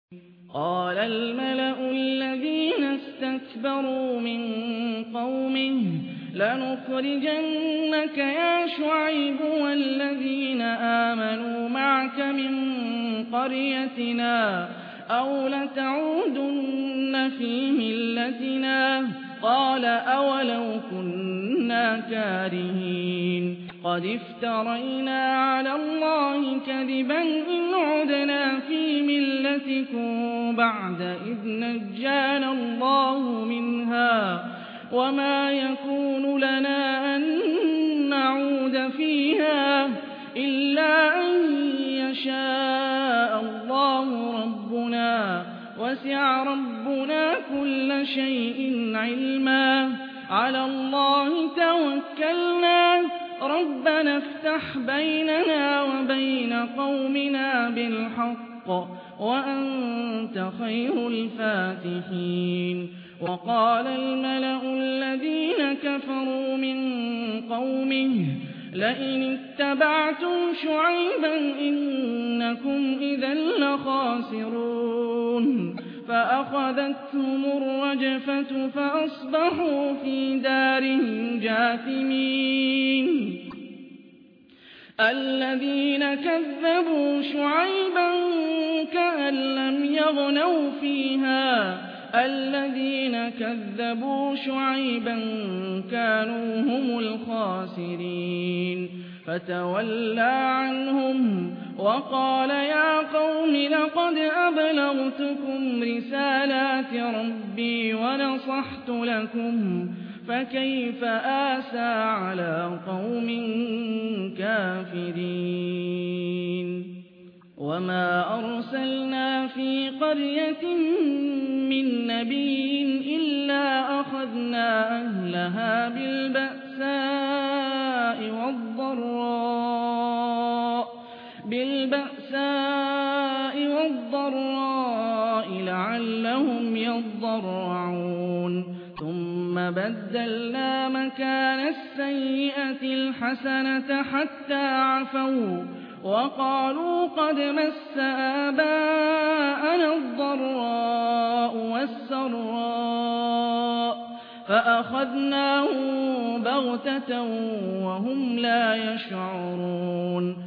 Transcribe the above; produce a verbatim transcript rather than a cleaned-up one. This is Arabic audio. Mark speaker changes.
Speaker 1: قال الملأ الذين استكبروا من قومه لنخرجنك يا شعيب والذين آمنوا معك من قريتنا أو لتعودن في ملتنا قال أولو كنا كارهين قد افترينا على الله كذبا إن عدنا في ملتكم بعد إذ نجانا الله منها وما يكون لنا أن نعود فيها إلا أن يشاء الله ربنا وسع ربنا كل شيء علما على الله توكلنا ربنا افتح بيننا وبين قومنا بالحق وأنت خير الفاتحين وقال الملأ الذين كفروا من قومه لئن اتبعتم شعيبا إنكم إذا لخاسرون فأخذتهم الرجفة فأصبحوا في دارهم جاثمين الذين كذبوا شعيبا كأن لم يغنوا فيها الذين كذبوا شعيبا كانوا هم الخاسرين فتولى عنهم وقال يا قوم لقد أبلغتكم رسالات ربي ونصحت لكم فكيف آسى على قوم كافرين وما أرسلنا في قرية من نبي إلا أخذنا أهلها بالبأساء والضراء بالبأساء والضراء لعلهم يضرعون ثم بدلنا مكان السيئة الحسنة حتى عفوا وقالوا قد مس آباءنا الضراء والسراء فأخذناهم بغتة وهم لا يشعرون